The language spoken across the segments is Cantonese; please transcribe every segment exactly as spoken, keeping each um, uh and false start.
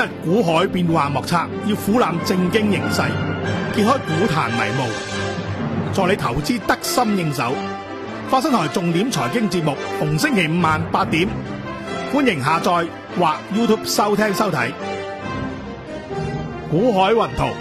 日股海變幻莫測，要俯覽正經形勢，揭開股壇迷霧，助你投資得心應手。發生台重點財經節目，逢星期五晚八點，歡迎下載或 YouTube 收聽收睇。股海雲圖，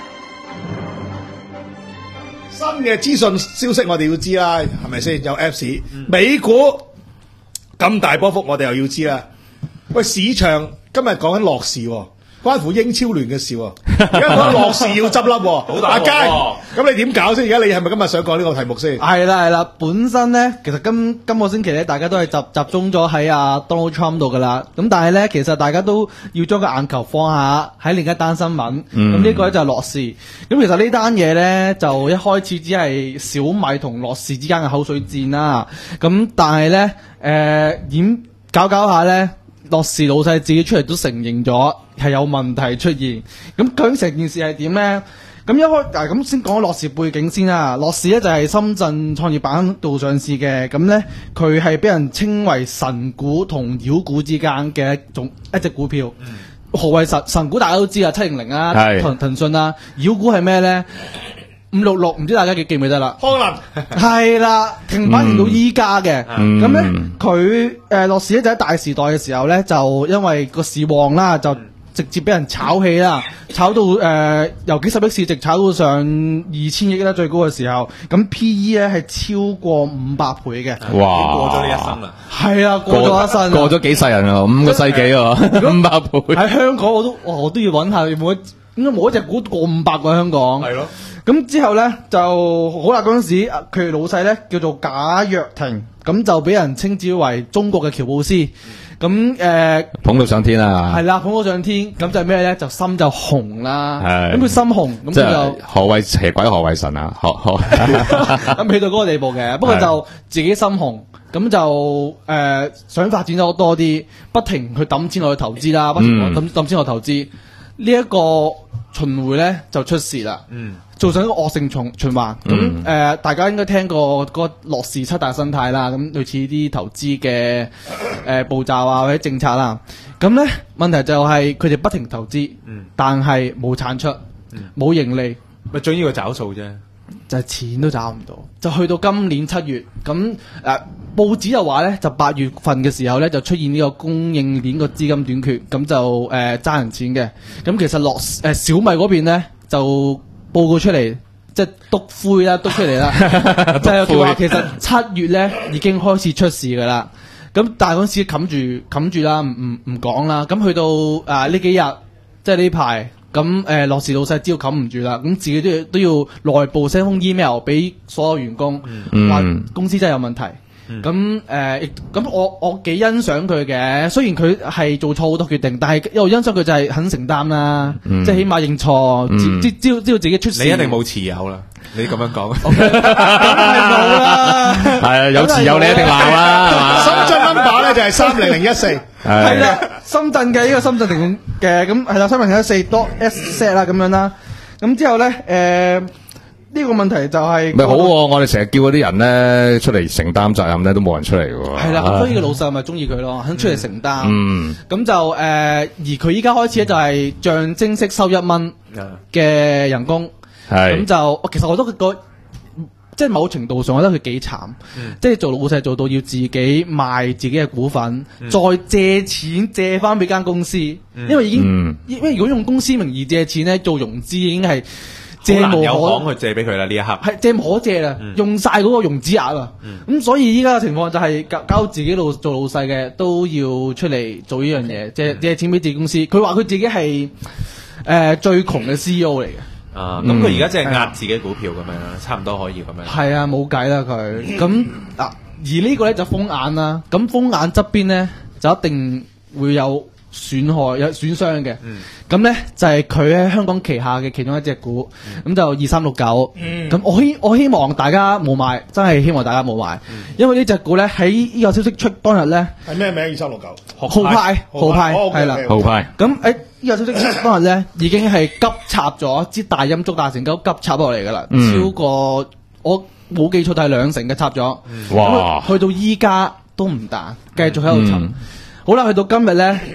新嘅資訊消息我哋要知啦，係咪先？有 Apps，嗯、美股咁大波幅，我哋又要知啦。喂，市場今日講緊樂視喎，關乎英超聯嘅事喎。而家講樂視要執笠喎，好大鑊喎。咁你點搞先？而家你係咪今日想講呢個題目先？ 係啦係啦，本身咧，其實今今個星期咧，大家都係集集中咗喺阿 Donald Trump 度噶啦。咁但係咧，其實大家都要將個眼球放下喺另一單新聞。咁呢、嗯、個咧就係樂視。咁其實呢單嘢咧，就一開始只係小米同樂視之間嘅口水戰啦。咁但係咧，誒、呃，演搞搞下咧。樂視老細自己出嚟都承認咗係有問題出現，咁究竟成件事係點咧？咁一開嗱咁先講樂視背景先啦。樂視咧就係深圳創業板度上市嘅，咁咧佢係俾人稱為神股同妖股之間嘅一種一隻股票。嗯、何謂神神股？大家都知啊，七零零啊，騰騰訊啊，妖股係咩咧？五六六唔知大家記記唔記得啦？可能係啦，停牌停到依家嘅。咁咧佢誒樂視咧就喺大時代嘅時候咧，就因為個市旺啦，就直接俾人炒起啦，炒到誒、呃、由幾十億市值炒到上二千億啦，最高嘅時候。咁 P E 咧係超過五百倍嘅。 哇！過咗呢一生啦。 係啊，過咗一生， 過咗幾世人啊，五個世紀啊，五百倍。 喺香港我都我都要揾下，有冇應該冇一隻股過五百個香港。係咯。咁之後咧就好啦，嗰陣時佢老細咧叫做賈躍亭，咁就俾人稱之為中國嘅喬布斯，咁誒、呃、 捧到上天啊！ 係啦，捧到上天，咁就係咩咧？就心就紅啦，咁佢心紅，咁佢就何謂邪鬼何謂神啊？何何咁去到嗰個地步嘅，不過就自己心紅，咁就誒、呃、想發展咗多啲，不停去抌錢落去投資啦，不停抌抌錢落去投資，呢一、嗯、個巡迴咧就出事啦。嗯。做成一個惡性循循環，咁誒、嗯呃，大家應該聽過個樂視七大生態啦，咁類似啲投資嘅誒步驟啊或者政策啦，咁咧問題就係佢哋不停投資，嗯、但係冇產出，冇、嗯、盈利， 咪最呢個找數啫， 就係錢都找唔到，就去到今年七月，咁誒、呃、報紙又話咧，就八月份嘅時候咧就出現呢個供應鏈個資金短缺，咁就誒爭、呃、人錢嘅，咁其實樂誒、呃、小米嗰邊咧就。報告出嚟，即係督灰啦，督出嚟啦，就係話其實七月咧已經開始出事噶啦。咁但係嗰時冚住冚住啦，唔唔唔講啦。咁去到誒呢、呃、幾日，即係呢排，咁誒樂視老細知道冚唔住啦，咁自己都要都要內部 send 封 email 俾所有員工，話、嗯、公司真係有問題。咁誒，咁、呃、我我幾欣賞佢嘅，雖然佢係做錯好多決定，但係又欣賞佢就係肯承擔啦，嗯、即係起碼認錯，知知知道知道自己出事。 你一定冇持有啦，你咁樣講， 梗係冇啦。 係啊，有持有你一定鬧啦，係嘛？ 深圳 number 咧就係三零零一四， 係啦，深圳嘅呢個深圳停嘅，咁係啦，三零零一四多 S set 啦咁樣啦，咁之後咧誒。呃呢個問題就係、是、 咪好、啊？我哋成日叫嗰啲人咧出嚟承擔責任咧，都冇人出嚟嘅。 係啦，所以個老細咪中意佢咯，肯出嚟承擔。嗯，咁就誒、呃，而佢依家開始咧就係象徵式收一蚊嘅人工。係咁、嗯、就，其實我覺得佢個即係某程度上，我覺得佢幾慘。嗯、即係做老細做到要自己賣自己嘅股份，嗯、再借錢借翻俾間公司，嗯、因為已經，嗯、因為如果用公司名義借錢咧，做融資已經係。借無可有行去借俾佢啦，呢一刻係借無可借啦，嗯、用晒嗰個融資額啊，咁、嗯、所以依家嘅情況就係交交自己老做老細嘅都要出嚟做呢樣嘢，借借錢俾自己公司。佢話佢自己係誒、呃、最窮嘅 C E O 嚟嘅。 啊，咁佢而家即係壓自己股票咁樣啦，差唔多可以咁樣。 係啊，冇計啦佢。咁嗱，而呢個咧就風眼啦，咁風眼側邊咧就一定會有損害有損傷嘅，咁咧、嗯、就係佢喺香港旗下嘅其中一隻股，咁、嗯、就二三六九，咁我希我希望大家冇買，真係希望大家冇買，嗯、因為呢隻股咧喺呢個消息出當日咧係咩名？二三六九， 豪派，豪派係啦， 豪派， 咁誒呢個消息出當日咧已經係急插咗支大陰燭大成交急插落嚟噶啦，嗯、超過我冇記錯係兩成嘅插咗，嗯、哇，去到依家都唔彈，繼續喺度沉，嗯、好啦，去到今日咧。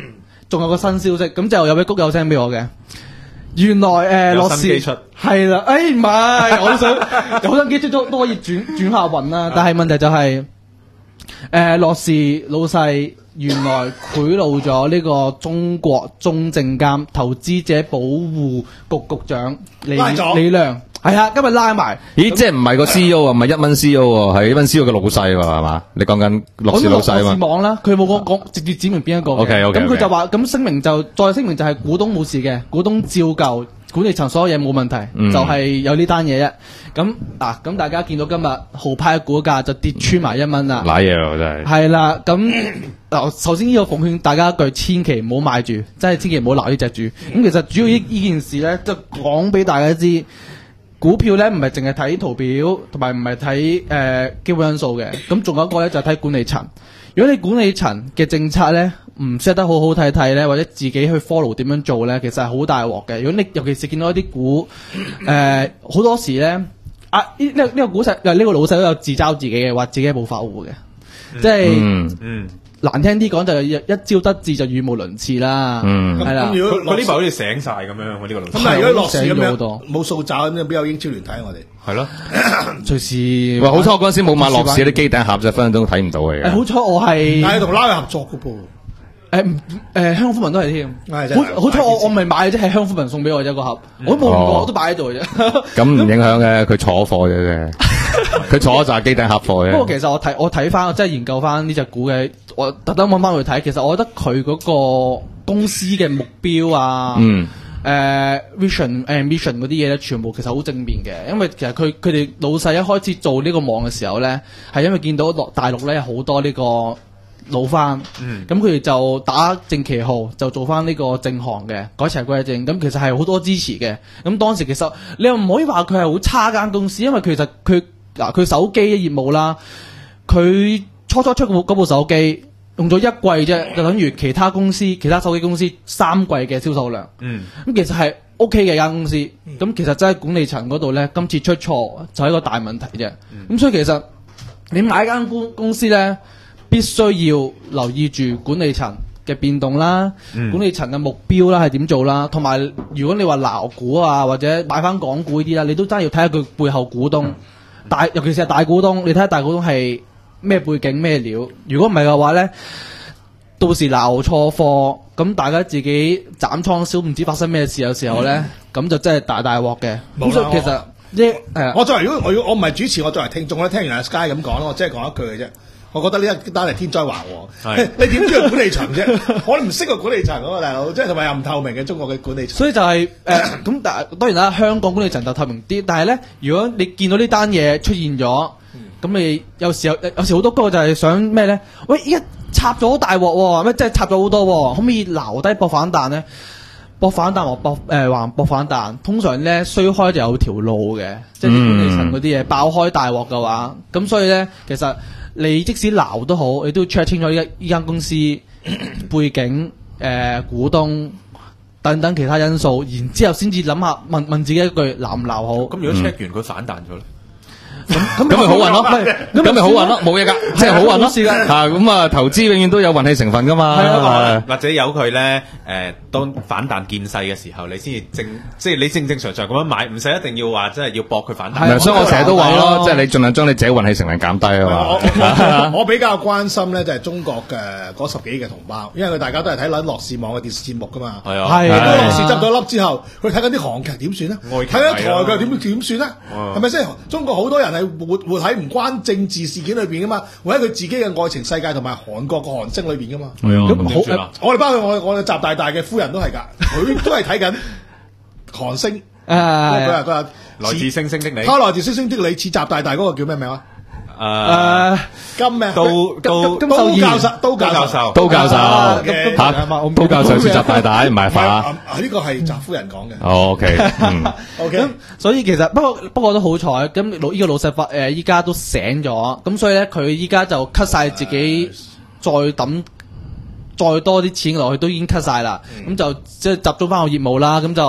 仲有個新消息，咁就有位谷友 send 俾我嘅。原來誒有樂視新機出係啦，誒唔係，我都想有新機出都都可以轉轉下運啦。但係問題就係誒樂視老細原來賄賂咗呢個中國中證監投資者保護局局長李拉咗李亮，係啊，今日拉埋。 咦，即係唔係個 C E O 啊，唔係一蚊 C E O 喎，係一蚊 C E O 嘅老細喎，係嘛？你講緊樂視老細啊嘛？ 樂視網啦，佢冇講講直接指明邊一個嘅。 OK，OK，OK 咁佢就話咁聲明就再聲明就係股東冇事嘅，股東照舊，管理層所有嘢冇問題， 嗯就係有呢單嘢啫。咁嗱，咁大家見到今日豪派嘅股價就跌穿埋一蚊啦。 瀨嘢喎，真係。 係啦，咁嗱，首先呢個奉勸大家一句，千祈唔好買住，真係千祈唔好鬧呢只住。咁其實主要呢呢件事咧，就講俾大家知。股票咧唔係淨係睇圖表，同埋唔係睇誒基本因素嘅，咁仲有一個咧就係睇管理層。如果你管理層嘅政策咧唔 set 得好好睇睇咧，或者自己去 follow 點樣做咧，其實係好大鑊嘅。如果你尤其是見到一啲股誒好多時咧，啊呢呢呢個股實呢個老細都有自嘲自己嘅，話自己係暴發戶嘅，即係。 嗯嗯， 難聽啲講就一一朝得志就語無倫次啦， 嗯係啦咁。如果佢佢呢排好似醒晒咁樣，我呢個老咁細但係如果樂視咁醒咗好多樣冇數爪咁樣，邊有英超聯睇我哋？ 係咯， 隨時喂，好彩我嗰陣時冇買樂視啲機頂盒啫，分分鐘睇唔到嘅。 誒，好彩我係但係同拉佢合作嘅噃。 誒唔誒香港福民都係添， 係真係好好彩我我唔係買啫，係香港福民送俾我啫個盒，我都冇用過， 哦我都擺喺度嘅啫。 咁唔影響嘅，佢坐貨嘅啫，佢坐就係機頂盒貨嘅。 不過其實我睇我睇翻，我真係研究翻呢只股嘅，我特登揾翻去睇。其實我覺得佢嗰個公司嘅目標啊， 嗯誒 vision 誒 mission 嗰啲嘢咧，全部其實好正面嘅。因為其實佢佢哋老細一開始做呢個網嘅時候咧，係因為見到落大陸咧有好多呢個老翻，咁佢哋就打正旗號，就做翻呢個正行嘅改邪歸正。咁其實係好多支持嘅。咁當時其實你又唔可以話佢係好差間公司，因為其實佢嗱佢手機嘅業務啦，佢初初出嗰部嗰部手機用咗一季啫，就等於其他公司其他手機公司三季嘅銷售量。 嗯， 咁其實係 O K 嘅間公司。咁其實真係管理層嗰度咧，今次出錯就係一個大問題啫。咁所以其實你買間公公司咧，必須要留意住管理層嘅變動啦， 嗯管理層嘅目標啦係點做啦，同埋如果你話撈股啊或者買翻港股呢啲啦，你都真係要睇下佢背後股東，大尤其是係大股東，你睇下大股東係咩背景咩料。如果唔係嘅話咧，到時撈錯貨，咁大家自己斬倉燒，唔知發生咩事嘅時候咧，咁、就真係大大鑊嘅。咁所以其實呢誒， 我作為如果我要我唔係主持，我作為聽眾咧，聽完阿 Sky 咁講，我即係講一句嘅啫。我覺得呢一單係天災橫禍。 係你點知個管理層啫？我哋唔識個管理層啊嘛，大佬，即係同埋又唔透明嘅中國嘅管理層。 所以就係誒咁，但係當然啦，香港管理層就透明啲。但係咧，如果你見到呢單嘢出現咗，咁你有時候有時好多個就係想咩咧？喂，一插咗好大鑊喎，咩即係插咗好多喎，可唔可以留低搏反彈咧？搏反彈或搏誒還搏反彈，通常咧衰開就有條路嘅，即係啲管理層嗰啲嘢爆開大鑊嘅話，咁所以咧其實你即使鬧都好，你都要 check 清楚呢依間公司背景、誒、呃、股東等等其他因素，然之後先至諗下問問自己一句鬧唔鬧好。 咁如果 check 完佢反彈咗咧？ 咁咁咪好運咯，咁咪好運咯，冇嘢噶，即係好運咯。 冇事㗎嚇咁啊，投資永遠都有運氣成分噶嘛。 係啊或者由佢咧，誒，當反彈見勢嘅時候，你先至正，即係你正正常常咁樣買，唔使一定要話即係要搏佢反彈。 係啊所以我成日都話係咯， 咯即係你盡量將你自己運氣成分減低啊我嘛。 我我比較關心咧，就係中國嘅嗰十幾億嘅同胞，因為佢大家都係睇緊樂視網嘅電視節目噶嘛。 係啊， 係如果啊樂視執咗粒之後，佢睇緊啲韓劇點算咧？ 愛奇藝睇緊台啊劇點點算咧？ 哦係咪先？中國好多人係活活喺唔關政治事件裏邊噶嘛，活喺佢自己嘅愛情世界同埋韓國個韓星裏邊噶嘛。 係啊， 咁咁點算啊？ 我哋包括我我哋習大大嘅夫人都係㗎，佢都係睇緊韓星。 誒佢話佢話來自星星的你， 他來自星星的你似習大大嗰個叫咩名啊？ 誒， 誒金咩？ 都都金都教授，都教授都教授， 都教授啊咁嚇，都教授是習大大，唔係係化。 啊啊呢個係習夫人講嘅。 哦，OK，嗯， OK， 咁所以其實不過不過都好彩，咁老依個老細發誒依家都醒咗，咁所以咧佢依家就 cut 晒自己再抌再多啲錢落去都已經 cut 晒啦，咁、就即係集中翻個業務啦，咁就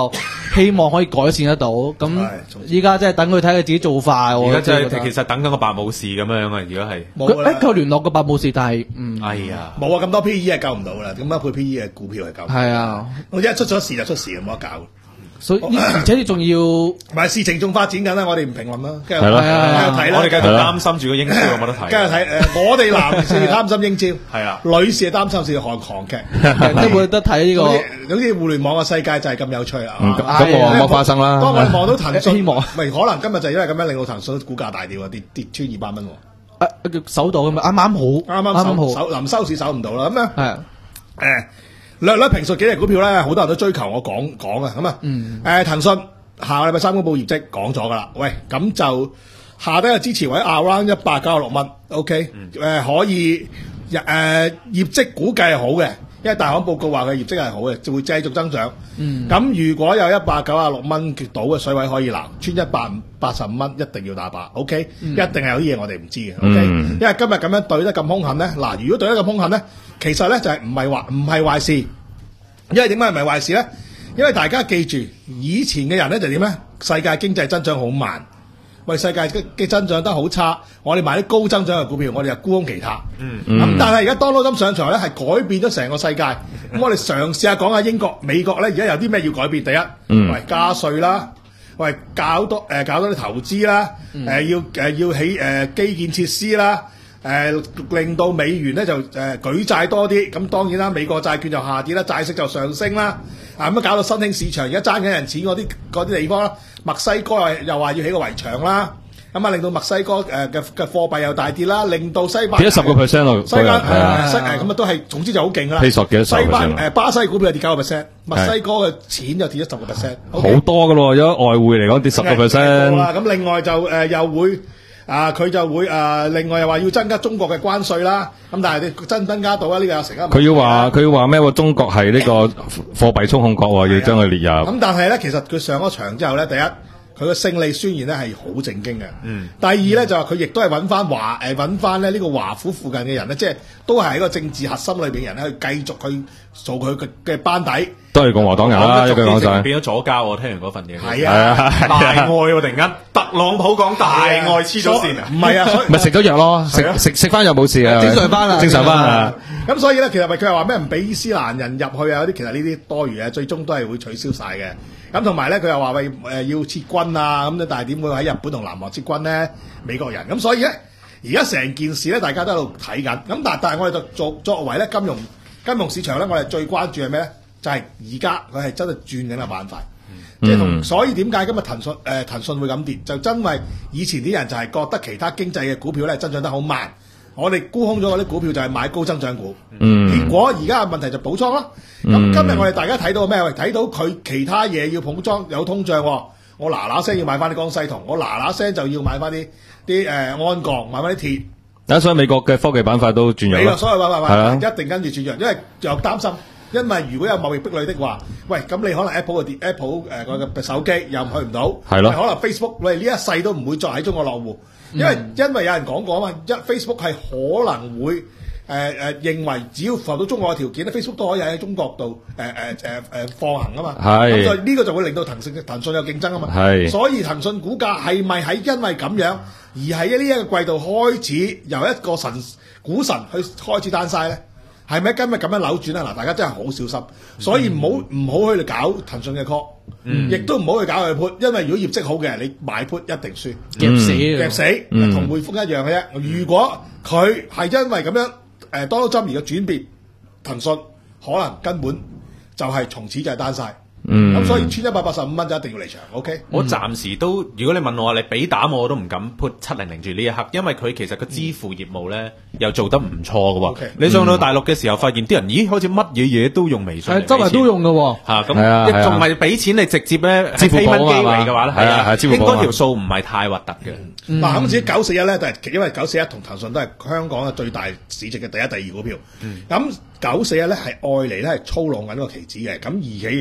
希望可以改善得到。咁係依家即係等佢睇佢自己做法。 而家真我覺得係其實等緊個白武士咁樣啊！而家係， 佢冇啦誒佢聯絡個白武士，但係嗯哎呀， 冇啊，咁多 P E 係救唔到啦，咁一倍 P E 嘅股票係救唔到。 係啊， 我一出咗事就出事，冇得搞。 所以而且你仲要唔係事情仲發展緊啦，我哋唔評論啦，跟住係咯繼續睇啦， 我哋繼續係啦擔心住個英超有冇得睇。 跟住睇誒，我哋男士擔心英超， 係啊女士係擔心是看韓劇。 都會得睇呢個好似好似互聯網嘅世界就係咁有趣啦。 嗯啊咁咁我冇發生啦。 當我哋望到騰訊， 希望唔係可能今日就因為咁樣令到騰訊股價大跌喎，跌跌穿二百蚊喎。 誒守到咁啊，啱啱好， 啱啱啱好， 收收臨收市守唔到啦。咁樣係啊誒略略評述幾隻股票咧，好多人都追求我講講啊。咁啊，誒騰訊下個禮拜三公佈業績講咗噶啦。喂，咁就下低嘅支持位 around 一百九十六蚊，OK，誒可以誒業績估計係好嘅。因為大行報告話佢業績係好嘅，就會繼續增長。咁、嗯、如果有一百九十六蚊跌到嘅水位可以拿穿一百八十五蚊，一定要打靶。OK，、嗯、一定係有啲嘢我哋唔知嘅。OK，、嗯、因為今日咁樣對得咁兇狠咧，嗱，如果對得咁兇狠咧，其實咧就係唔係話唔係壞事。因為點解唔係壞事咧？因為大家記住，以前嘅人咧就點咧？世界經濟增長好慢。喂，世界嘅嘅增長得好差，我哋買啲高增長嘅股票，我哋就沽空其他。嗯，咁、嗯、但係而家 Donald Trump 上場咧，係改變咗成個世界。咁、嗯、我哋嘗試下講下英國、美國咧，而家有啲咩要改變？第一，嗯、喂加稅啦，喂搞多誒、呃、搞多啲投資啦，誒、嗯呃、要誒、呃、要起誒、呃、基建設施啦，誒、呃、令到美元咧就誒、呃、舉債多啲。咁當然啦，美國債券就下跌啦，債息就上升啦。啊咁啊搞到新興市場而家爭緊人錢嗰啲嗰啲地方啦。墨西哥又又話要起個圍牆啦，咁啊令到墨西哥誒嘅嘅貨幣又大跌啦，令到西班跌咗十個 percent 咯， 西班係啊， 西誒咁啊都係總之就好勁噶啦。 披索幾多十個 percent？ 西班誒巴西股票跌九個 percent，墨西哥嘅錢就跌咗十個 percent， 好多噶咯，如果外匯嚟講跌十個 percent。 啦，咁另外就誒、呃、又會啊佢就會誒、呃、另外又話要增加中國嘅關稅啦，咁但係你增唔增加到啊？呢、這個有成啊。 佢要話佢要話咩？中國係呢個貨幣操控國，要將佢列入。 咁但係咧，其實佢上咗場之後咧，第一。佢個勝利宣言咧係好正經嘅。嗯。第二咧就話佢亦都係揾翻華誒揾翻咧呢個華府附近嘅人咧，即係都係喺個政治核心裏邊嘅人咧，去繼續去做佢嘅嘅班底。 都係共和黨人啦，一句講晒。 變咗左膠我聽完嗰份嘢。 係啊， 大愛喎！突然間，特朗普講大愛黐咗線啊！ 唔係啊， 咪食咗藥咯，食食食翻藥冇事啊， 正常翻啦， 正常翻啊。 咁所以咧，其實咪佢係話咩唔俾伊斯蘭人入去啊？嗰啲其實呢啲多餘嘅，最終都係會取消晒嘅。咁同埋咧，佢又話喂誒要撤軍啊，咁咧，但係點會喺日本同南韓撤軍咧？美國人咁，所以咧，而家成件事咧，大家都喺度睇緊。咁但係但係我哋就作作為咧金融金融市場咧，我哋最關注係咩咧？就係而家佢係真係轉緊個板塊，即係同所以點解今日騰訊誒、呃、騰訊會咁跌？就因為以前啲人就係覺得其他經濟嘅股票咧增長得好慢。我哋沽空咗嗰啲股票就係買高增長股，嗯、結果而家嘅問題就補倉咯。咁、嗯、今日我哋大家睇到咩？喂，睇到佢其他嘢要補倉有通脹、哦，我嗱嗱聲要買翻啲江西銅，我嗱嗱聲就要買翻啲啲誒鞍鋼，買翻啲鐵。 啊，所以美國嘅科技板塊都轉弱。 美國所有板塊啊， 一定跟住轉弱，因為又擔心，因為如果有貿易壁壘的話，喂，咁你可能 Apple 嘅 Apple 誒、呃、個手機又去唔到， 係咯， 可能 Facebook 喂呢一世都唔會再喺中國落戶。因為、嗯、因為有人講過啊嘛，一 Facebook 係可能會誒誒、呃、認為只要符合到中國嘅條件咧 ，Facebook 都可以喺中國度誒誒誒誒放行啊嘛。係咁就呢個就會令到騰訊騰訊有競爭啊嘛。係，所以騰訊股價係咪喺因為咁樣而喺呢一個季度開始由一個神股神去開始單晒咧？係咪今日咁樣扭轉啊？嗱，大家真係好小心，所以唔好唔好去搞騰訊嘅 call，亦都唔好去搞佢 put，因為如果業績好嘅，你買 put 一定輸， 夾死夾死，同匯豐一樣嘅啫。如果佢係因為咁樣誒多咗針而嘅轉變，騰訊可能根本就係從此就係單晒。嗯，咁所以穿一百八十五蚊就一定要離場 ，OK？ 我暫時都，如果你問我，你俾膽我都唔敢 put 七零零住呢一刻，因為佢其實個支付業務咧又做得唔錯嘅喎。Okay. 你上到大陸嘅時候，發現啲人咦，好似乜嘢嘢都用微信， 係周圍都用嘅喎。 嚇咁，仲係俾錢你直接咧支付寶機會嘅話咧，係啊， 支付寶應該條數唔係太核突嘅。 嗱咁至於九四一咧，就係因為九四一同騰訊都係香港嘅最大市值嘅第一、第二股票。咁九四一咧係愛嚟咧係操弄緊呢個期指嘅，咁而且本身。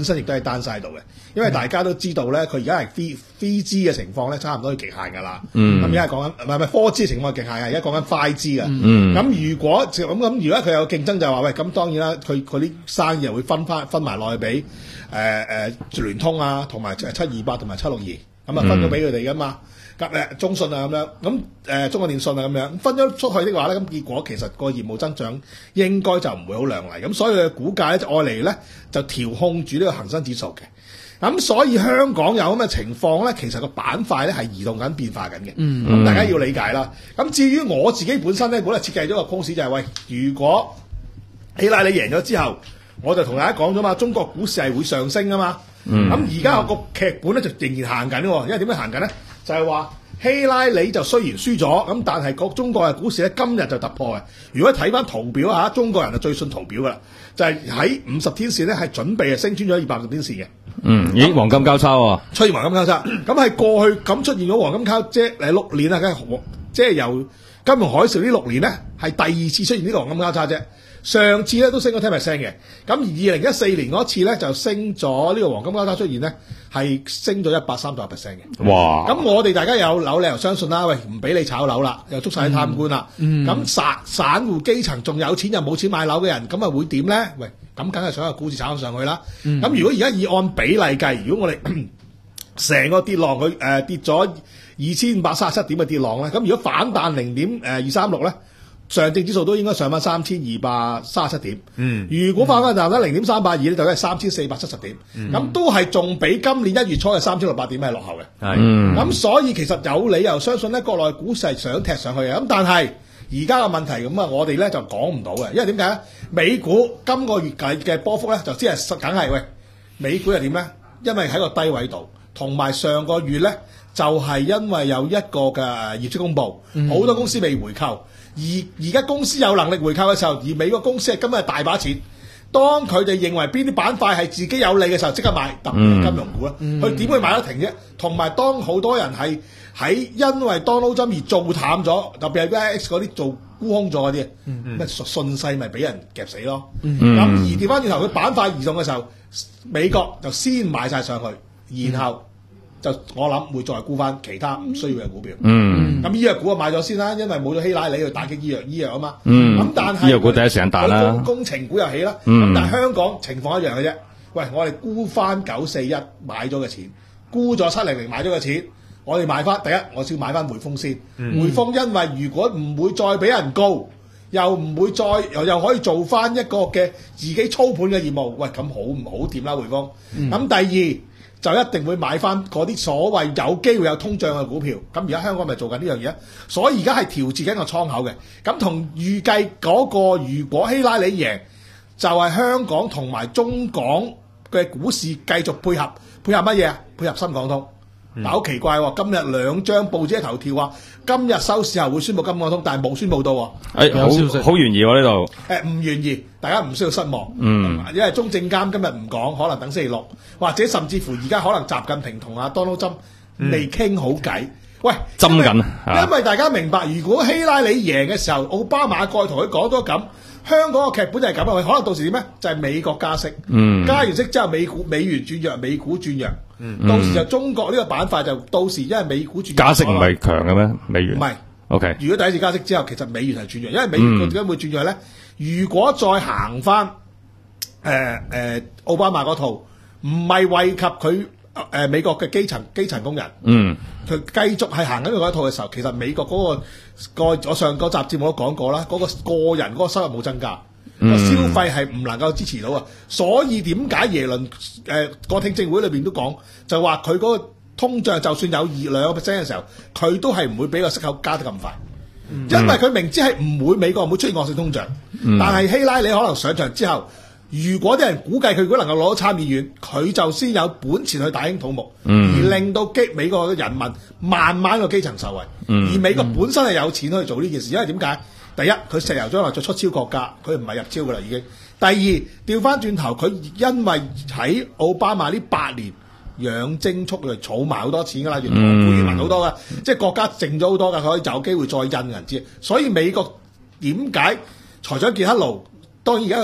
身亦都喺單晒度嘅，因為大家都知道咧，佢而家係 three three G 嘅情況咧，差唔多要極限㗎啦。咁而家係講緊唔係唔係 four G 嘅情況係極限嘅，而家講緊 five G 嘅。咁、嗯、如果咁咁，如果佢有競爭就係話喂，咁當然啦，佢佢啲生意又會分翻分埋落去俾誒誒聯通啊，同埋七二八同埋七六二，咁啊分咗俾佢哋㗎嘛。咁誒中信啊咁樣，咁誒、呃、中國電信啊咁樣分咗出去的話咧，咁結果其實個業務增長應該就唔會好亮麗，咁所以佢嘅股價咧就愛嚟咧就調控住呢個恒生指數嘅。咁所以香港有咁嘅情況咧，其實個板塊咧係移動緊變化緊嘅，咁、嗯、大家要理解啦。咁至於我自己本身咧，本來設計咗個公式就係、是、喂，如果希拉里贏咗之後，我就同大家講咗嘛，中國股市係會上升啊嘛。咁而家個劇本咧就仍然行緊喎，因為點樣行緊咧？就係話希拉里就雖然輸咗，咁但係個中國嘅股市咧今日就突破嘅。如果睇翻圖表嚇，中國人就最信圖表噶啦，就係喺五十天線咧係準備係升穿咗二百五十天線嘅。 嗯，咦，黃金交叉喎、哦， 出現黃金交叉，咁係過去咁出現咗黃金交叉，即係六年啦，梗係即係由金融海嘯呢六年咧係第二次出現呢個黃金交叉啫。上次咧都升咗 ten percent 嘅，咁而二零一四年嗰次咧就升咗呢個黃金交叉出現咧係升咗一百三十 percent 嘅。哇！咁我哋大家有樓，你又相信啦，喂，唔俾你炒樓啦，又捉晒啲貪官啦，咁、嗯、散散戶基層仲有錢又冇錢買樓嘅人，咁啊會點咧？喂，咁梗係想個股市炒上去啦。咁、嗯、如果而家以按比例計，如果我哋成個跌浪佢誒、呃、跌咗二千五百三十七點嘅跌浪咧，咁如果反彈零點誒二三六咧？上證指數都應該上翻三千二百三十七點，嗯，如果翻翻彈得零點三八二咧，就係三千四百七十點，咁、嗯、都係仲比今年一月初嘅三千六百點係落後嘅，係，咁、嗯、所以其實有理由相信咧，國內股市係想踢上去嘅，咁但係而家嘅問題咁啊，我哋咧就講唔到嘅，因為點解咧？美股今個月計嘅波幅咧，就只係梗係喂，美股又點咧？因為喺個低位度，同埋上個月咧就係、是、因為有一個嘅業績公佈，好、嗯、多公司未回購。而而家公司有能力回購嘅時候，而美國公司係今日大把錢。當佢哋認為邊啲板塊係自己有利嘅時候，即刻買，特別係金融股啦。佢點會買得停啫？同埋當好多人係喺因為 Donald Trump 而做淡咗，特別係 V I X 嗰啲做沽空咗嗰啲，咩、嗯、順勢咪俾人夾死咯。咁、嗯、而調翻轉頭，佢板塊移動嘅時候，美國就先買晒上去，然後。就我諗會再沽翻其他唔需要嘅股票。嗯，咁醫藥股啊買咗先啦，因為冇咗希拉里去打擊醫藥醫藥啊嘛。嗯，咁但係醫藥股第一時間彈啦。工工程股又起啦。嗯，咁但係香港情況一樣嘅啫。喂，我哋沽翻九四一買咗嘅錢，沽咗七零零買咗嘅錢，我哋買翻第一，我先買翻匯豐先。嗯、匯豐因為如果唔會再俾人告，又唔會再又又可以做翻一個嘅自己操盤嘅業務，喂，咁好唔好掂啦匯豐？咁、嗯、第二。就一定會買翻嗰啲所謂有機會有通脹嘅股票，咁而家香港咪做緊呢樣嘢，所以而家係調節緊個倉口嘅，咁同預計嗰個如果希拉里贏，就係、是、香港同埋中港嘅股市繼續配合，配合乜嘢啊？配合深港通。但好奇怪喎，今日兩張報紙頭條話，今日收市後會宣布深港通，但係冇宣布到喎。誒、哎，好好懸疑喎呢度。誒，唔懸疑，大家唔需要失望。嗯，因為中證監今日唔講，可能等星期六，或者甚至乎而家可能習近平同阿 Donald Trump未傾好偈。嗯、喂， 針緊， 因為大家明白，如果希拉里贏嘅時候，奧巴馬過同佢講多咁，香港嘅劇本就係咁啊！可能到時點咧？就係、是、美國加息，嗯、加完息之後，美股美元轉弱，美股轉弱。嗯、到時就中國呢個板塊就到時，因為美股轉弱加息唔係強嘅咩？美元唔係 ，OK。 如果第一次加息之後，其實美元係轉弱，因為美元佢點解會轉弱咧？如果再行翻誒誒奧巴馬嗰套，唔係惠及佢誒、呃、美國嘅基層基層工人，嗯，佢繼續係行緊佢嗰一套嘅時候，其實美國嗰、嗰個個我上個集節目都講過啦，嗰、嗰個個人嗰個收入冇增加。個、嗯、消費係唔能夠支持到啊，所以點解耶倫誒個聽證會裏邊都講，就話佢嗰個通脹就算有二兩個 percent 嘅時候，佢都係唔會俾個息口加得咁快，嗯、因為佢明知係唔會美國唔會出現惡性通脹，嗯、但係希拉里可能上場之後，如果啲人估計佢如果能夠攞到參議院，佢就先有本錢去大興土木，嗯、而令到激美國嘅人民慢慢個基層受惠，嗯、而美國本身係有錢去做呢件事，因為點解？第一，佢石油將來再出超國家，佢唔係入超噶啦已經。第二，調翻轉頭，佢因為喺奧巴馬呢八年養精蓄銳，儲埋好多錢噶啦，原來庫存好多噶，嗯、即係國家剩咗好多噶，佢可以有機會再印銀紙。所以美國點解財長傑克勞當然而家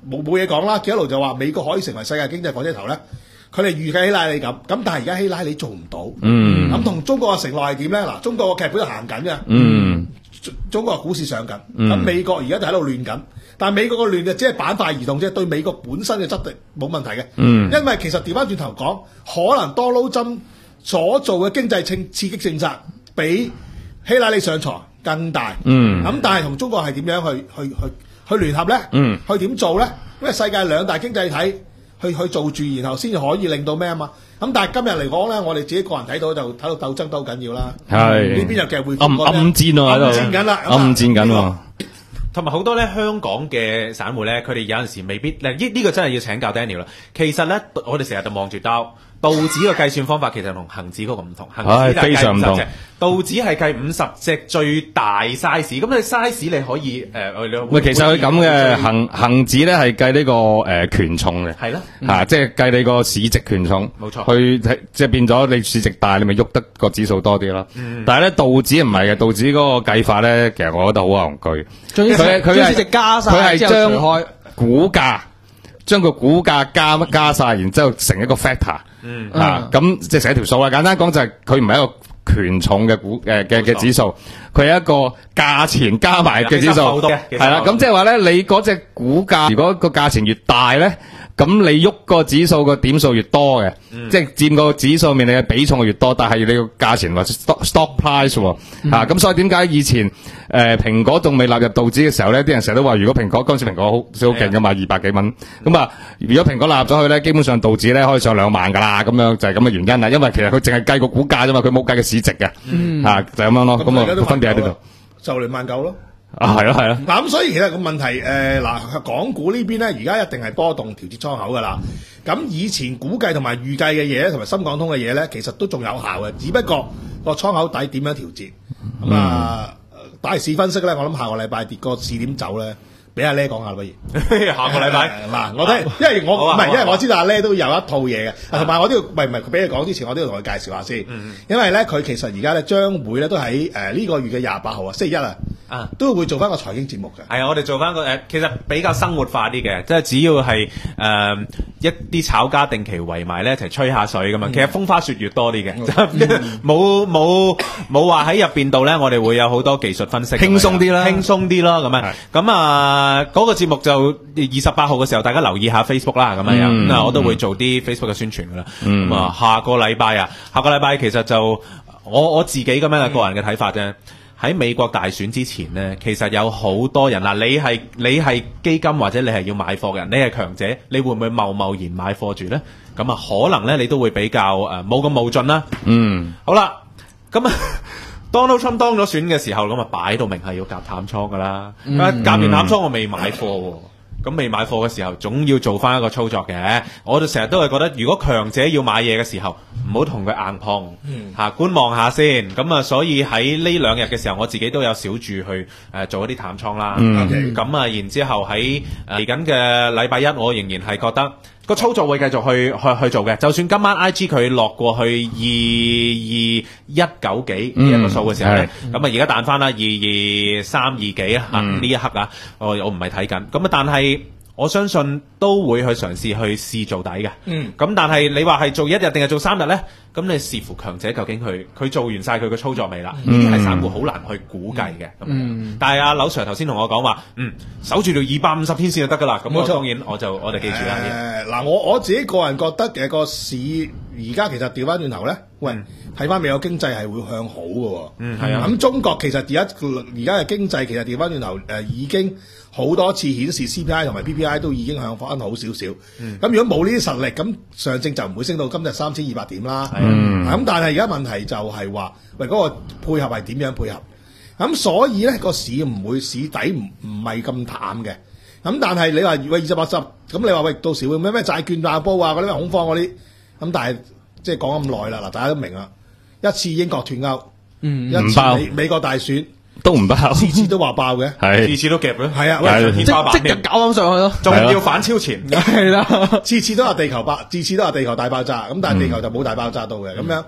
冇冇嘢講啦，一路就話美國可以成為世界經濟火車頭咧。佢哋預計希拉里咁，咁但係而家希拉里做唔到。 嗯， 咁同中國嘅承諾係點咧？嗱，中國個劇本就行緊嘅。 嗯， 中國嘅股市上緊，咁美國而家就喺度亂緊。但係美國個亂就只係板塊移動啫，對美國本身嘅質地冇問題嘅。 嗯， 因為其實調翻轉頭講，可能多撈針所做嘅經濟政刺激政策，比希拉里上台更大。 嗯， 咁但係同中國係點樣去去去去聯合咧？ 嗯， 去點做咧？因為世界兩大經濟體。去去做住，然後先至可以令到咩啊嘛？咁但係今日嚟講咧，我哋自己個人睇到就睇到鬥爭都好緊要啦。 係呢邊又其實會暗暗戰啊， 暗戰緊啦， 暗戰緊喎。 同埋好多咧香港嘅散戶咧，佢哋有陣時未必嗱呢呢個真係要請教 Daniel 啦。其實咧，我哋成日就望住刀。道指嘅計算方法其實同恒指嗰個唔同，恒指係計五十隻，道指係計五十隻最大 size。咁你 size 你可以誒， 喂，其實佢咁嘅恒恒指咧係計呢個誒權重嘅， 係啦嚇，即係計你個市值權重， 冇錯。 去即係變咗你市值大，你咪喐得個指數多啲咯。但係咧道指唔係嘅，道指嗰個計法咧，其實我覺得好戇居。 佢佢市值加晒， 佢係將開股價將個股價加加晒，然之後成一個 factor。嗯，啊，咁即係寫條數啦。簡單講就係佢唔係一個權重嘅股誒嘅嘅指數，佢係一個價錢加埋嘅指數，係啦。咁即係話咧，你嗰隻股價如果個價錢越大咧，咁你喐個指數個點數越多嘅，嗯、即係佔個指數面你嘅比重越多，但係你個價錢或者 stock stock price 喎，嗯、啊，咁所以點解以前誒蘋、呃、果仲未納入道指嘅時候咧，啲人成日都話，如果蘋果嗰陣時蘋果好好勁嘅嘛，二百幾蚊，咁啊，如果蘋果納入咗去咧，基本上道指咧可以上兩萬噶啦，咁樣就係咁嘅原因啦，因為其實佢淨係計個股價啫嘛，佢冇計個市值嘅，嗯、啊，就咁樣咯，咁啊分別喺呢度， 就嚟萬九咯。 啊，係咯係咯， 嗱咁所以其實個問題誒嗱、呃，港股呢邊咧，而家一定係波動調節倉口噶啦。咁以前估計同埋預計嘅嘢，同埋深港通嘅嘢咧，其實都仲有效嘅，只不過個倉口底點樣調節。咁、嗯、啊，大市分析咧，我諗下個禮拜跌個市點走咧，俾阿叻講下不如。 下個禮拜嗱，我聽，因為我唔係，因為我知道阿叻都有一套嘢嘅，同埋我都要，唔係唔係，佢俾你講之前，我都要同佢介紹下先。嗯、因為咧，佢其實而家咧將會咧都喺誒呢個月嘅廿八號啊，星期一啊。啊，都會做翻個財經節目嘅。 係啊，我哋做翻個誒，其實比較生活化啲嘅，即係只要係誒、呃、一啲炒家定期圍埋咧一齊吹下水咁樣。嗯、其實風花雪月多啲嘅，冇冇冇話喺入邊度咧，我哋會有好多技術分析， 輕鬆啲啦， 輕鬆啲咯咁樣。咁啊，嗰個節目就二十八號嘅時候，大家留意下 Facebook 啦，咁樣樣。咁啊、嗯，我都會做啲 Facebook 嘅宣傳噶啦。咁啊、嗯，下個禮拜啊，下個禮拜其實就我我自己咁樣嘅個人嘅睇法啫。喺美國大選之前呢，其實有好多人嗱，你係你係基金或者你係要買貨嘅人，你係強者，你會唔會貿貿然買貨住呢？咁啊，可能呢，你都會比較誒冇咁冒進啦。嗯，好啦，咁啊 Donald Trump 當咗選嘅時候，咁啊擺到明係要夾淡倉噶啦。嗯、夾完淡倉我未買貨喎。咁未買貨嘅時候，總要做翻一個操作嘅。我哋成日都係覺得，如果強者要買嘢嘅時候，唔好同佢硬碰，嗯、啊觀望下先。咁啊，所以喺呢兩日嘅時候，我自己都有小注去誒、呃、做一啲淡倉啦。咁、嗯 okay. 啊，然之後喺嚟緊嘅禮拜一，我仍然係覺得個操作會繼續去去去做嘅。就算今晚 I G 佢落過去二二一九幾呢一個數嘅時候咧，咁、嗯、啊而家彈翻啦二二三二幾啊呢一刻啊，我我唔係睇緊。咁啊，但係我相信都會去嘗試去試做底嘅。嗯。咁但係你話係做一日定係做三日咧？咁你視乎強者究竟佢佢做完晒佢嘅操作未啦？呢啲係散戶好難去估計嘅。嗯。但係阿柳 Sir 頭先同我講話，嗯，守住條二百五十天線就得㗎啦。咁我當然我就我哋記住啦。 誒嗱，我我自己個人覺得嘅個市而家其實調翻轉頭咧，喂，睇翻美國經濟係會向好嘅。嗯，係啊。咁中國其實而家而家嘅經濟其實調翻轉頭誒已經好多次顯示 C P I 同埋 P P I 都已經向翻好少少。嗯。咁如果冇呢啲實力，咁上證就唔會升到今日三千二百點啦。嗯，咁但係而家問題就係話，喂嗰個配合係點樣配合？咁所以咧個市唔會市底唔唔係咁淡嘅。咁但係你話喂二十八十，咁你話喂到時會咩咩債券爆煲啊嗰啲咩恐慌嗰啲，咁但係即係講咁耐啦，嗱大家都明啦，一次英國脫歐，嗯，一次美美國大選都唔爆， 次次都話爆嘅， 係次次都夾嘅， 係啊， 即即日搞翻上去咯， 仲要反超前， 係啦，次次都話地球爆，次次都話地球大爆炸，咁但係地球就冇大爆炸到嘅，咁樣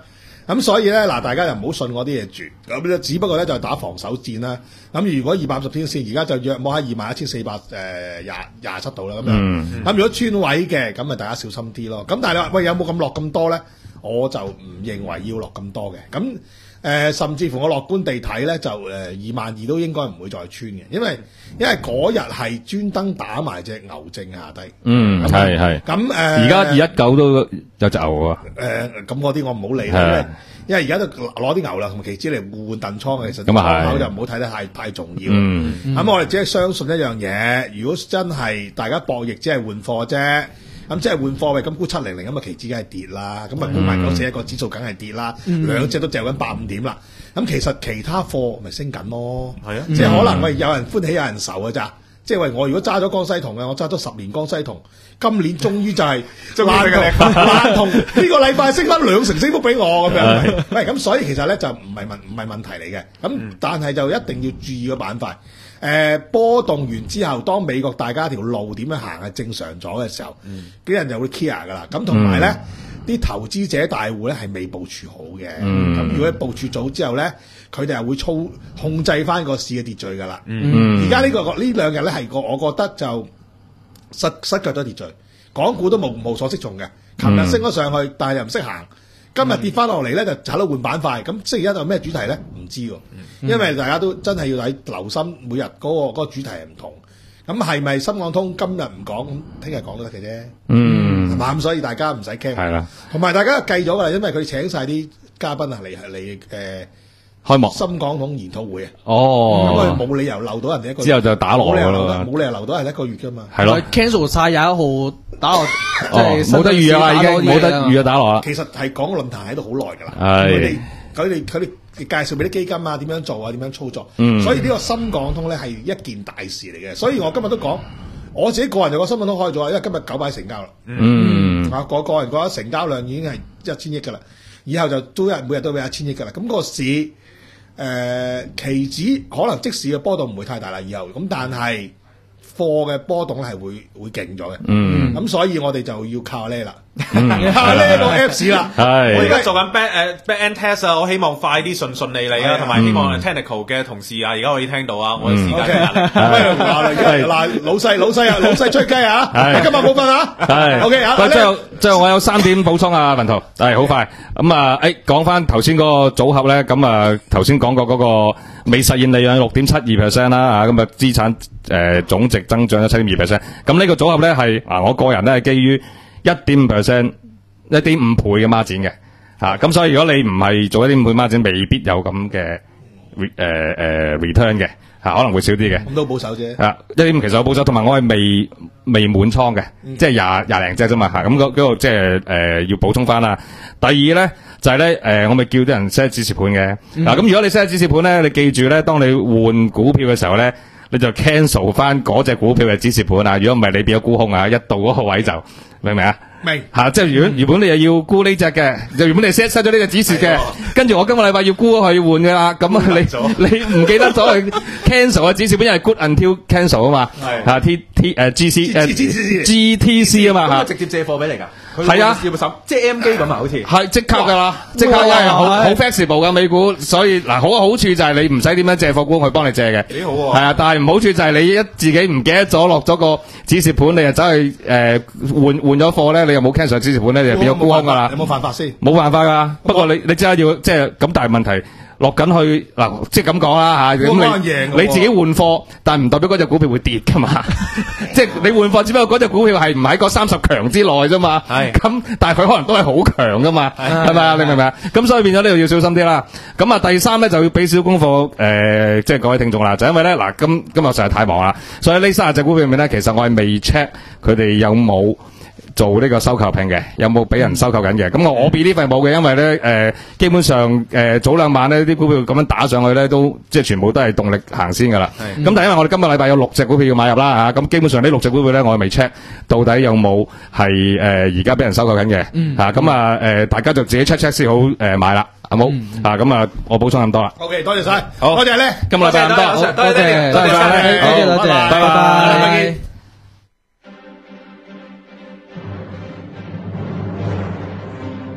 咁所以咧嗱，大家又唔好信我啲嘢住，咁咧只不過咧就係打防守戰啦。咁如果二百五十天線，而家就約摸喺二萬一千四百誒廿廿七度啦咁樣。咁、 嗯、 如果穿位嘅，咁咪大家小心啲咯。咁但係你話喂有冇咁落咁多咧？我就唔認為要落咁多嘅。咁誒、呃，甚至乎我樂觀地睇咧，就誒二萬二都應該唔會再穿嘅，因為因為嗰日係專登打埋隻牛證下低。 嗯，係係。 咁誒， 而家二一九都有隻牛啊。 誒，咁嗰啲我唔好理啦，因為因為而家都攞啲牛啦同期指嚟換燉倉，其實倉口就唔好睇得太太重要。咁、嗯嗯、我哋只係相信一樣嘢，如果真係大家博弈，只係換貨啫。咁即係換貨位，咁估七零零咁啊，期指梗係跌啦，咁啊估埋九四一個指數梗係跌啦，嗯、兩隻都掉緊百五點啦。咁其實其他貨咪升緊咯，係啊，即係可能喂有人歡喜有人愁嘅咋。即係喂我如果揸咗江西銅嘅，我揸咗十年江西銅，今年終於就係爛銅爛銅呢個禮拜升翻兩成升幅俾我咁樣。喂，咁所以其實咧就唔係問唔係問題嚟嘅，咁但係就一定要注意個板塊。誒、呃、波動完之後，當美國大家條路點樣行係正常咗嘅時候，啲、嗯、人就會 care 噶啦。咁同埋咧，啲、嗯、投資者大戶咧係未部署好嘅。咁、嗯、如果部署早之後咧，佢哋係會操控制翻個市嘅秩序噶啦。而家呢個呢兩日咧係個，我覺得就失失腳咗秩序。港股都無無所適從嘅。琴日升咗上去，但係又唔識行。今日跌翻落嚟咧，就喺度換板塊。咁星期一有咩主題咧？唔知喎，因為大家都真係要睇留心每日嗰、嗰個嗰個主題係唔同。咁係咪深港通今日唔講，咁聽日講都得嘅啫。嗯，係嘛？咁所以大家唔使驚。係啦，同埋大家計咗㗎啦，因為佢請晒啲嘉賓啊嚟嚟誒。 開幕深港通研討會啊！ 哦， 咁佢冇理由留到人哋一個月， 之後就打落㗎啦， 冇理由留到人一個月㗎嘛。 係咯 ，cancel 晒廿一號打落，即係冇得預約啦，已經冇得預約打落啦。 其實係講個論壇喺度好耐㗎啦。佢哋佢哋佢哋介紹俾啲基金啊，點樣做啊，點樣操作。嗯、所以呢個深港通咧係一件大事嚟嘅。所以我今日都講，我自己個人就個深港通開咗，因為今日九百成交啦。嗯，啊個個人覺得成交量已經係一千億㗎啦，以後就都日每日都會有一千億㗎啦。咁、個市。誒、呃、期指可能即時嘅波動唔會太大啦，以後咁，但係貨嘅波動咧係會會勁咗嘅。嗯，咁所以我哋就要靠呢啦，靠呢個 Apps 啦。 係，我而家做緊 back 誒 back end test 啊，我希望快啲順順利利啊，同埋希望 technical 嘅同事啊，而家可以聽到啊，我嘅時間壓力。 嗱嗱，老細老細啊，老細吹雞啊，今日冇瞓啊。係 ，OK 啊。 最後最後我有三點補充啊，文圖係好快。咁啊，誒講翻頭先嗰個組合咧，咁啊頭先講過嗰個未實現利潤六點七二 percent 啦，嚇咁啊資產誒總值增長咗七點二 percent。咁呢個組合咧係啊，我個人咧係基於一點五 percent、一點五倍嘅孖展嘅嚇。咁所以如果你唔係做一點五倍孖展，未必有咁嘅誒誒 return 嘅嚇，可能會少啲嘅。 咁都保守啫。 啊，一點五其實好保守，同埋我係未未滿倉嘅，嗯、即係廿廿零隻啫嘛嚇。咁嗰嗰個即係誒要補充翻啦。第二咧就係咧誒，我咪叫啲人 set 指示盤嘅。嗱、嗯，咁、啊、如果你 set 指示盤咧，你記住咧，當你換股票嘅時候咧，你就 cancel 翻嗰隻股票嘅指示盤啊。如果唔係，你變咗沽空啊，一到嗰個位就明唔明啊？明吓、啊，即係如果原本你又要沽呢隻嘅，就原本你 set set 咗呢隻指示嘅，跟住我今個禮拜要沽佢換嘅啦，咁啊你你唔記得咗去 cancel 嘅指示盤，因為 good until cancel 啊嘛，係吓 T T 誒 G C 誒 G T C 啊嘛吓， 直接借貨俾你噶。 係啊， 要手即係 M 機咁啊，好似係即刻噶啦，即刻嘅，好好 flexible 噶美股，所以嗱好嘅好處就係你唔使點樣借貨官去幫你借嘅，幾好喎。係啊，但係唔好處就係你一自己唔記得咗落咗個指示盤，你就走去誒換換咗貨咧，你又冇 cancel 指示盤咧，你就變咗沽空噶啦。 有冇犯法先？ 冇辦法噶，不過你你即係要即係咁，但係問題。落緊去嗱，即係咁講啦嚇，咁你你自己換貨，但係唔代表嗰隻股票會跌噶嘛。即係你換貨，只不過嗰隻股票係唔喺個三十強之內啫嘛。係咁，但係佢可能都係好強噶嘛，係咪啊？你明唔明啊？咁所以變咗呢度要小心啲啦。咁啊，第三咧就要俾少功課誒，即係各位聽眾啦，就因為咧嗱，今今日實在太忙啦，所以呢三十隻股票入面咧，其實我係未 check 佢哋有冇做呢個收購聘嘅，有冇俾人收購緊嘅？咁我我 believe 係冇嘅，因為咧誒、呃，基本上誒、呃、早兩晚呢啲股票咁樣打上去咧，都即係全部都係動力行先噶啦。咁但係因為我哋今個禮拜有六隻股票要買入啦嚇，咁基本上呢六隻股票咧，我係未 check 到底有冇係誒而家俾人收購緊嘅嚇。咁啊誒，大家就自己 check check 先好誒、呃、買啦，好冇？嗯、啊咁啊，我補充咁多啦。OK， 多謝晒，好，多謝咧，今個禮拜咁多，多謝多謝多謝多謝多謝，拜拜。 今日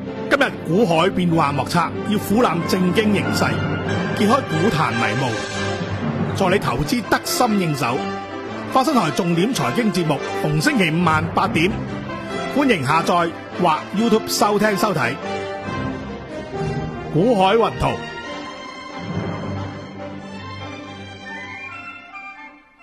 日股海變幻莫測，要俯覽正經形勢，揭開股壇迷霧，助你投資得心應手。花生台重點財經節目，逢星期五晚八點，歡迎下載或 YouTube 收聽收睇。股海雲圖。